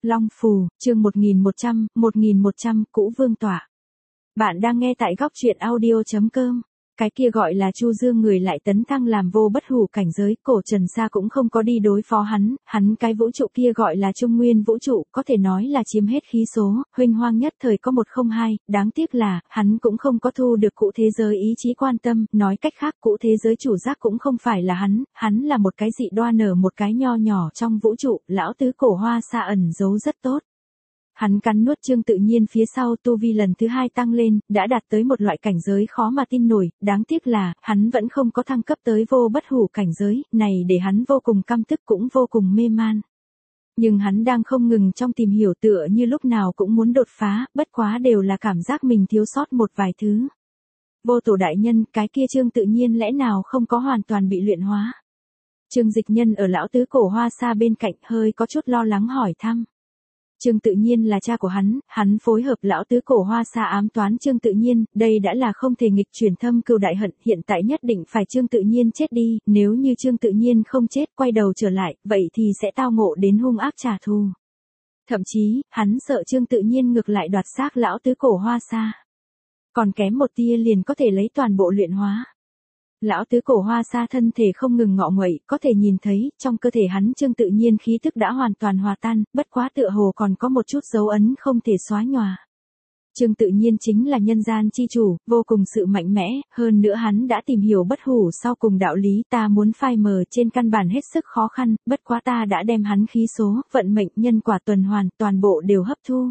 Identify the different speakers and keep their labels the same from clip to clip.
Speaker 1: Long Phù, chương 1100, Cũ Vương Tọa. Bạn đang nghe tại góc truyện audio.com. Cái kia gọi là Chu Dương người lại tấn thăng làm vô bất hủ cảnh giới, cổ Trần Sa cũng không có đi đối phó hắn cái vũ trụ kia gọi là Trung Nguyên vũ trụ, có thể nói là chiếm hết khí số, huênh hoang nhất thời có 102, đáng tiếc là, hắn cũng không có thu được cụ thế giới ý chí quan tâm, nói cách khác cụ thế giới chủ giác cũng không phải là hắn là một cái dị đoan ở một cái nho nhỏ trong vũ trụ, lão tứ cổ Hoa Sa ẩn giấu rất tốt. Hắn cắn nuốt Trương Tự Nhiên phía sau tu vi lần thứ 2 tăng lên, đã đạt tới một loại cảnh giới khó mà tin nổi, đáng tiếc là, hắn vẫn không có thăng cấp tới vô bất hủ cảnh giới, này để hắn vô cùng căm tức cũng vô cùng mê man. Nhưng hắn đang không ngừng trong tìm hiểu tựa như lúc nào cũng muốn đột phá, bất quá đều là cảm giác mình thiếu sót một vài thứ. Vô Tổ đại nhân, cái kia Trương Tự Nhiên lẽ nào không có hoàn toàn bị luyện hóa? Trương Dịch Nhân ở lão tứ cổ Hoa Sa bên cạnh hơi có chút lo lắng hỏi thăm. Trương Tự Nhiên là cha của hắn phối hợp lão tứ cổ Hoa Sa ám toán Trương Tự Nhiên, đây đã là không thể nghịch chuyển thâm cừu đại hận, hiện tại nhất định phải Trương Tự Nhiên chết đi, nếu như Trương Tự Nhiên không chết quay đầu trở lại, vậy thì sẽ tao ngộ đến hung ác trả thù. Thậm chí, hắn sợ Trương Tự Nhiên ngược lại đoạt xác lão tứ cổ Hoa Sa. Còn kém một tia liền có thể lấy toàn bộ luyện hóa. Lão tứ cổ Hoa Sa thân thể không ngừng ngọ nguậy, có thể nhìn thấy, trong cơ thể hắn Trương Tự Nhiên khí tức đã hoàn toàn hòa tan, bất quá tựa hồ còn có một chút dấu ấn không thể xóa nhòa. Trương Tự Nhiên chính là nhân gian chi chủ, vô cùng sự mạnh mẽ, hơn nữa hắn đã tìm hiểu bất hủ sau cùng đạo lý, ta muốn phai mờ trên căn bản hết sức khó khăn, bất quá ta đã đem hắn khí số, vận mệnh, nhân quả tuần hoàn, toàn bộ đều hấp thu.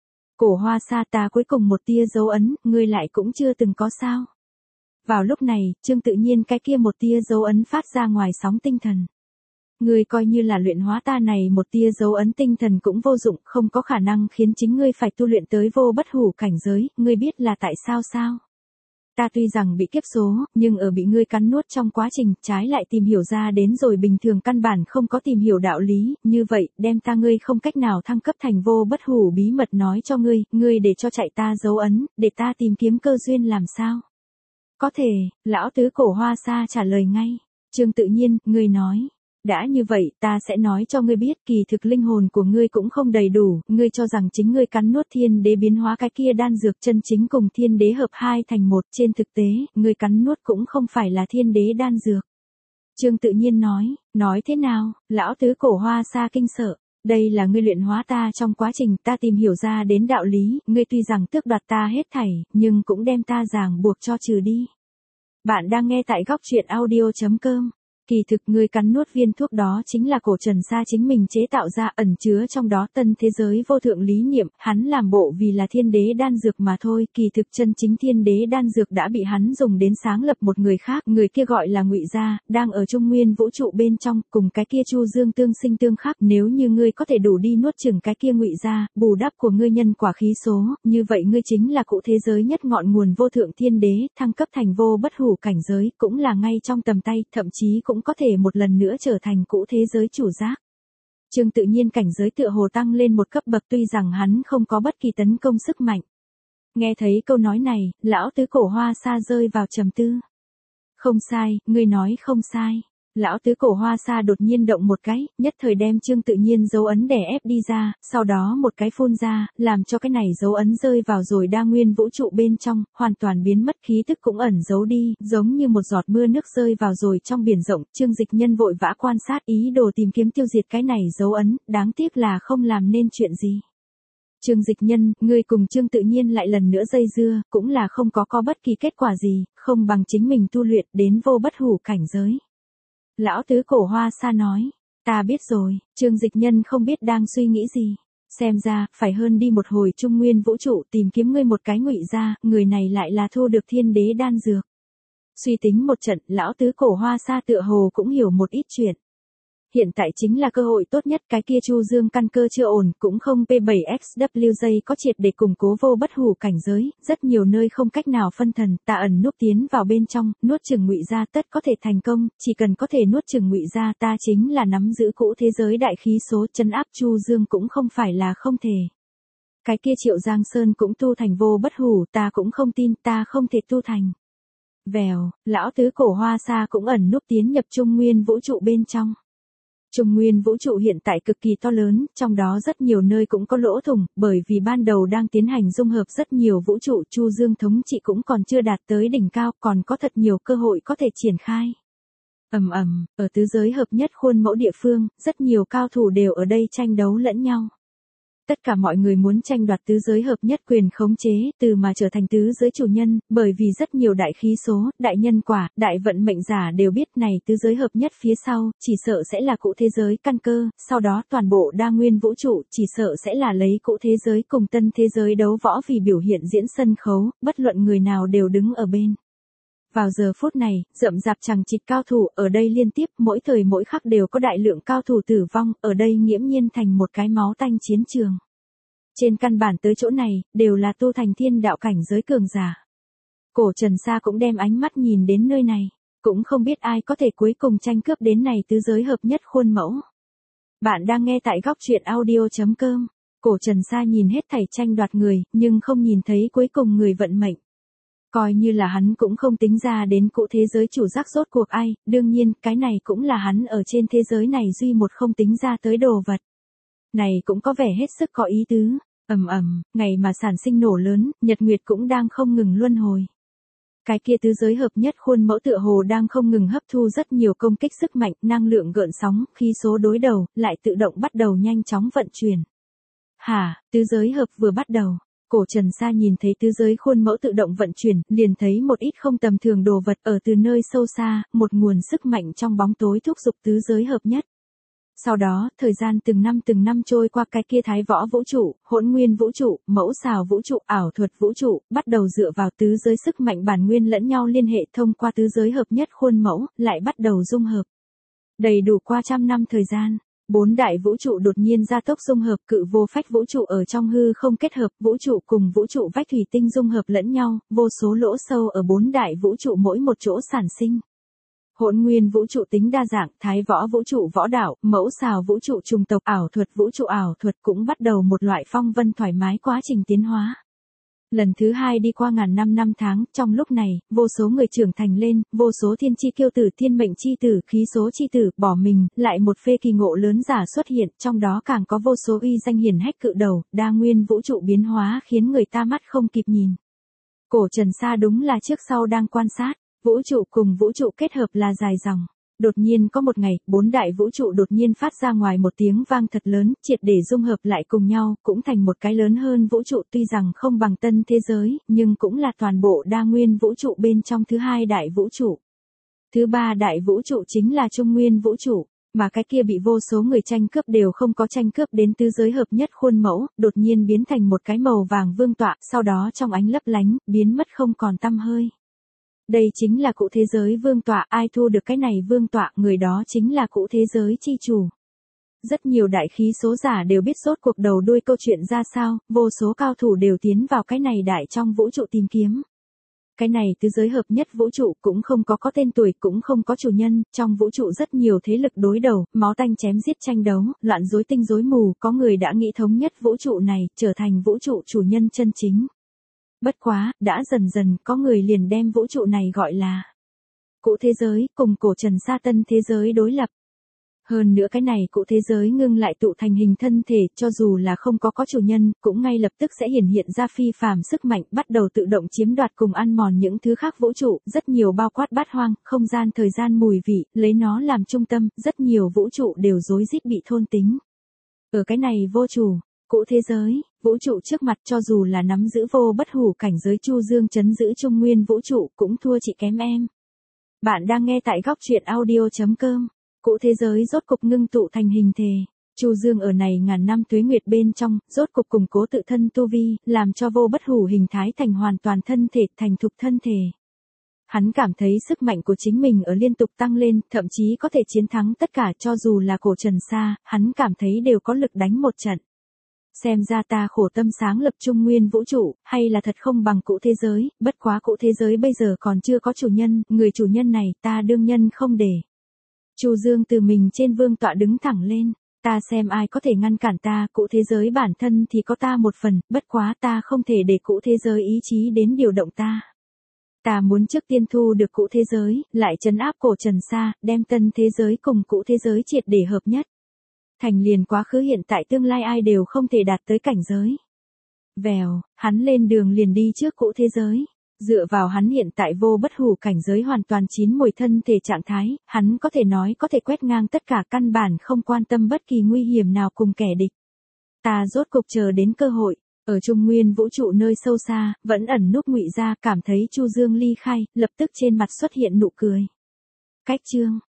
Speaker 1: Cổ Hoa Sa, ta cuối cùng một tia dấu ấn, ngươi lại cũng chưa từng có sao? Vào lúc này, Trương Tự Nhiên cái kia một tia dấu ấn phát ra ngoài sóng tinh thần. Ngươi coi như là luyện hóa ta này một tia dấu ấn tinh thần cũng vô dụng, không có khả năng khiến chính ngươi phải tu luyện tới vô bất hủ cảnh giới, ngươi biết là tại sao sao? Ta tuy rằng bị kiếp số, nhưng ở bị ngươi cắn nuốt trong quá trình, trái lại tìm hiểu ra đến rồi bình thường căn bản không có tìm hiểu đạo lý, như vậy, đem ta ngươi không cách nào thăng cấp thành vô bất hủ bí mật nói cho ngươi để cho chạy ta dấu ấn, để ta tìm kiếm cơ duyên làm sao? Có thể, lão tứ cổ Hoa Sa trả lời ngay. Trương Tự Nhiên, ngươi nói. Đã như vậy, ta sẽ nói cho ngươi biết, kỳ thực linh hồn của ngươi cũng không đầy đủ, ngươi cho rằng chính ngươi cắn nuốt thiên đế biến hóa cái kia đan dược chân chính cùng thiên đế hợp hai thành một, trên thực tế, ngươi cắn nuốt cũng không phải là thiên đế đan dược. Trương Tự Nhiên nói thế nào, lão tứ cổ Hoa Sa kinh sợ. Đây là ngươi luyện hóa ta trong quá trình ta tìm hiểu ra đến đạo lý, ngươi tuy rằng tước đoạt ta hết thảy, nhưng cũng đem ta ràng buộc cho trừ đi. Bạn đang nghe tại góc truyện audio.com. Kỳ thực ngươi cắn nuốt viên thuốc đó chính là cổ Trần Sa chính mình chế tạo ra, ẩn chứa trong đó tân thế giới vô thượng lý niệm, hắn làm bộ vì là thiên đế đan dược mà thôi, kỳ thực chân chính thiên đế đan dược đã bị hắn dùng đến sáng lập một người khác, người kia gọi là Ngụy Gia, đang ở Trung Nguyên vũ trụ bên trong, cùng cái kia Chu Dương tương sinh tương khắc, nếu như ngươi có thể đủ đi nuốt chửng cái kia Ngụy Gia, bù đắp của ngươi nhân quả khí số, như vậy ngươi chính là cụ thế giới nhất ngọn nguồn vô thượng thiên đế, thăng cấp thành vô bất hủ cảnh giới, cũng là ngay trong tầm tay, thậm chí cũng có thể một lần nữa trở thành cũ thế giới chủ giác. Trương Tự Nhiên cảnh giới tựa hồ tăng lên một cấp bậc tuy rằng hắn không có bất kỳ tấn công sức mạnh. Nghe thấy câu nói này, lão tứ cổ Hoa Sa rơi vào trầm tư. Không sai, ngươi nói không sai. Lão tứ cổ Hoa Sa đột nhiên động một cái, nhất thời đem Trương Tự Nhiên dấu ấn đè ép đi ra, sau đó một cái phun ra, làm cho cái này dấu ấn rơi vào rồi đa nguyên vũ trụ bên trong, hoàn toàn biến mất, khí tức cũng ẩn giấu đi, giống như một giọt mưa nước rơi vào rồi trong biển rộng. Trương Dịch Nhân vội vã quan sát, ý đồ tìm kiếm tiêu diệt cái này dấu ấn, đáng tiếc là không làm nên chuyện gì. Trương Dịch Nhân, ngươi cùng Trương Tự Nhiên lại lần nữa dây dưa, cũng là không có bất kỳ kết quả gì, không bằng chính mình tu luyện đến vô bất hủ cảnh giới. Lão tứ cổ Hoa Sa nói, ta biết rồi. Trương Dịch Nhân không biết đang suy nghĩ gì. Xem ra, phải hơn đi một hồi Trung Nguyên vũ trụ tìm kiếm ngươi một cái Ngụy Gia, người này lại là thu được thiên đế đan dược. Suy tính một trận, lão tứ cổ Hoa Sa tựa hồ cũng hiểu một ít chuyện. Hiện tại chính là cơ hội tốt nhất, cái kia Chu Dương căn cơ chưa ổn, cũng không P7XWJ có triệt để củng cố vô bất hủ cảnh giới, rất nhiều nơi không cách nào phân thần, ta ẩn núp tiến vào bên trong, nuốt chửng Ngụy Gia tất có thể thành công, chỉ cần có thể nuốt chửng Ngụy Gia ta chính là nắm giữ cũ thế giới đại khí số, trấn áp Chu Dương cũng không phải là không thể. Cái kia Triệu Giang Sơn cũng tu thành vô bất hủ, ta cũng không tin, ta không thể tu thành. Vèo, lão tứ cổ Hoa Sa cũng ẩn núp tiến nhập Trung Nguyên vũ trụ bên trong. Trung nguyên vũ trụ hiện tại cực kỳ to lớn, trong đó rất nhiều nơi cũng có lỗ thủng, bởi vì ban đầu đang tiến hành dung hợp rất nhiều vũ trụ, Chu Dương thống trị cũng còn chưa đạt tới đỉnh cao, còn có thật nhiều cơ hội có thể triển khai. Ở tứ giới hợp nhất khuôn mẫu địa phương, rất nhiều cao thủ đều ở đây tranh đấu lẫn nhau. Tất cả mọi người muốn tranh đoạt tứ giới hợp nhất quyền khống chế, từ mà trở thành tứ giới chủ nhân, bởi vì rất nhiều đại khí số, đại nhân quả, đại vận mệnh giả đều biết này tứ giới hợp nhất phía sau, chỉ sợ sẽ là cụ thế giới căn cơ, sau đó toàn bộ đa nguyên vũ trụ, chỉ sợ sẽ là lấy cụ thế giới cùng tân thế giới đấu võ vì biểu hiện diễn sân khấu, bất luận người nào đều đứng ở bên. Vào giờ phút này, rậm rạp chằng chịt cao thủ ở đây liên tiếp, mỗi thời mỗi khắc đều có đại lượng cao thủ tử vong, ở đây nghiễm nhiên thành một cái máu tanh chiến trường. Trên căn bản tới chỗ này, đều là tu thành thiên đạo cảnh giới cường giả. Cổ Trần Sa cũng đem ánh mắt nhìn đến nơi này, cũng không biết ai có thể cuối cùng tranh cướp đến này tứ giới hợp nhất khuôn mẫu. Bạn đang nghe tại góc truyện audio.com. Cổ Trần Sa nhìn hết thảy tranh đoạt người, nhưng không nhìn thấy cuối cùng người vận mệnh. Coi như là hắn cũng không tính ra đến cụ thế giới chủ giác rốt cuộc ai, đương nhiên, cái này cũng là hắn ở trên thế giới này duy một không tính ra tới đồ vật. Này cũng có vẻ hết sức có ý tứ, ngày mà sản sinh nổ lớn, nhật nguyệt cũng đang không ngừng luân hồi. Cái kia tứ giới hợp nhất khuôn mẫu tựa hồ đang không ngừng hấp thu rất nhiều công kích sức mạnh, năng lượng gợn sóng, khí số đối đầu, lại tự động bắt đầu nhanh chóng vận chuyển. Tứ giới hợp vừa bắt đầu. Cổ Trần Sa nhìn thấy tứ giới khuôn mẫu tự động vận chuyển, liền thấy một ít không tầm thường đồ vật ở từ nơi sâu xa, một nguồn sức mạnh trong bóng tối thúc giục tứ giới hợp nhất. Sau đó, thời gian từng năm trôi qua, cái kia thái võ vũ trụ, hỗn nguyên vũ trụ, mẫu xào vũ trụ, ảo thuật vũ trụ, bắt đầu dựa vào tứ giới sức mạnh bản nguyên lẫn nhau liên hệ thông qua tứ giới hợp nhất khuôn mẫu, lại bắt đầu dung hợp. Đầy đủ qua trăm năm thời gian. 4 đại vũ trụ đột nhiên gia tốc dung hợp, cự vô phách vũ trụ ở trong hư không kết hợp, vũ trụ cùng vũ trụ vách thủy tinh dung hợp lẫn nhau, vô số lỗ sâu ở 4 đại vũ trụ mỗi một chỗ sản sinh. Hỗn nguyên vũ trụ tính đa dạng, thái võ vũ trụ võ đạo, mẫu xào vũ trụ trùng tộc, ảo thuật vũ trụ ảo thuật cũng bắt đầu một loại phong vân thoải mái quá trình tiến hóa. Lần thứ 2 đi qua ngàn năm tháng, trong lúc này, vô số người trưởng thành lên, vô số thiên chi kiêu tử, thiên mệnh chi tử, khí số chi tử, bỏ mình, lại một phê kỳ ngộ lớn giả xuất hiện, trong đó càng có vô số uy danh hiển hách cự đầu, đa nguyên vũ trụ biến hóa khiến người ta mắt không kịp nhìn. Cổ Trần Sa đúng là trước sau đang quan sát, vũ trụ cùng vũ trụ kết hợp là dài dòng. Đột nhiên có một ngày, 4 đại vũ trụ đột nhiên phát ra ngoài một tiếng vang thật lớn, triệt để dung hợp lại cùng nhau, cũng thành một cái lớn hơn vũ trụ, tuy rằng không bằng tân thế giới, nhưng cũng là toàn bộ đa nguyên vũ trụ bên trong thứ 2 đại vũ trụ. Thứ 3 đại vũ trụ chính là trung nguyên vũ trụ, mà cái kia bị vô số người tranh cướp đều không có tranh cướp đến tứ giới hợp nhất khuôn mẫu, đột nhiên biến thành một cái màu vàng vương tọa, sau đó trong ánh lấp lánh, biến mất không còn tăm hơi. Đây chính là cụ thế giới vương tọa, ai thu được cái này vương tọa, người đó chính là cụ thế giới chi chủ. Rất nhiều đại khí số giả đều biết rốt cuộc đầu đuôi câu chuyện ra sao, vô số cao thủ đều tiến vào cái này đại trong vũ trụ tìm kiếm. Cái này tứ giới hợp nhất vũ trụ cũng không có tên tuổi, cũng không có chủ nhân, trong vũ trụ rất nhiều thế lực đối đầu, máu tanh chém giết tranh đấu, loạn rối tinh rối mù, có người đã nghĩ thống nhất vũ trụ này, trở thành vũ trụ chủ nhân chân chính. Bất quá, đã dần dần có người liền đem vũ trụ này gọi là cụ thế giới, cùng Cổ Trần Sa tân thế giới đối lập. Hơn nữa cái này cụ thế giới ngưng lại tụ thành hình thân thể, cho dù là không có chủ nhân, cũng ngay lập tức sẽ hiển hiện ra phi phàm sức mạnh, bắt đầu tự động chiếm đoạt cùng ăn mòn những thứ khác vũ trụ, rất nhiều bao quát bát hoang, không gian thời gian mùi vị, lấy nó làm trung tâm, rất nhiều vũ trụ đều rối rít bị thôn tính. Ở cái này vô chủ, cụ thế giới, vũ trụ trước mặt, cho dù là nắm giữ vô bất hủ cảnh giới Chu Dương trấn giữ trung nguyên vũ trụ, cũng thua chị kém em. Bạn đang nghe tại góc truyện audio.com. Cụ thế giới rốt cục ngưng tụ thành hình thể. Chu Dương ở này ngàn năm tuế nguyệt bên trong, rốt cục củng cố tự thân tu vi, làm cho vô bất hủ hình thái thành hoàn toàn thân thể, thành thục thân thể. Hắn cảm thấy sức mạnh của chính mình ở liên tục tăng lên, thậm chí có thể chiến thắng tất cả, cho dù là Cổ Trần Sa, hắn cảm thấy đều có lực đánh một trận. Xem ra ta khổ tâm sáng lập trung nguyên vũ trụ, hay là thật không bằng cụ thế giới, bất quá cụ thế giới bây giờ còn chưa có chủ nhân, người chủ nhân này ta đương nhân không để. Chu Dương từ mình trên vương tọa đứng thẳng lên, ta xem ai có thể ngăn cản ta, cụ thế giới bản thân thì có ta một phần, bất quá ta không thể để cụ thế giới ý chí đến điều động ta. Ta muốn trước tiên thu được cũ thế giới, lại trấn áp cổ Trần Sa, đem tân thế giới cùng cũ thế giới triệt để hợp nhất. Thành liền quá khứ hiện tại tương lai ai đều không thể đạt tới cảnh giới. Vèo, hắn lên đường liền đi trước cũ thế giới. Dựa vào hắn hiện tại vô bất hủ cảnh giới hoàn toàn chín mùi thân thể trạng thái, hắn có thể nói có thể quét ngang tất cả, căn bản không quan tâm bất kỳ nguy hiểm nào cùng kẻ địch. Ta rốt cục chờ đến cơ hội, ở trung nguyên vũ trụ nơi sâu xa, vẫn ẩn núp Ngụy Gia cảm thấy Chu Dương ly khai, lập tức trên mặt xuất hiện nụ cười. Cách chương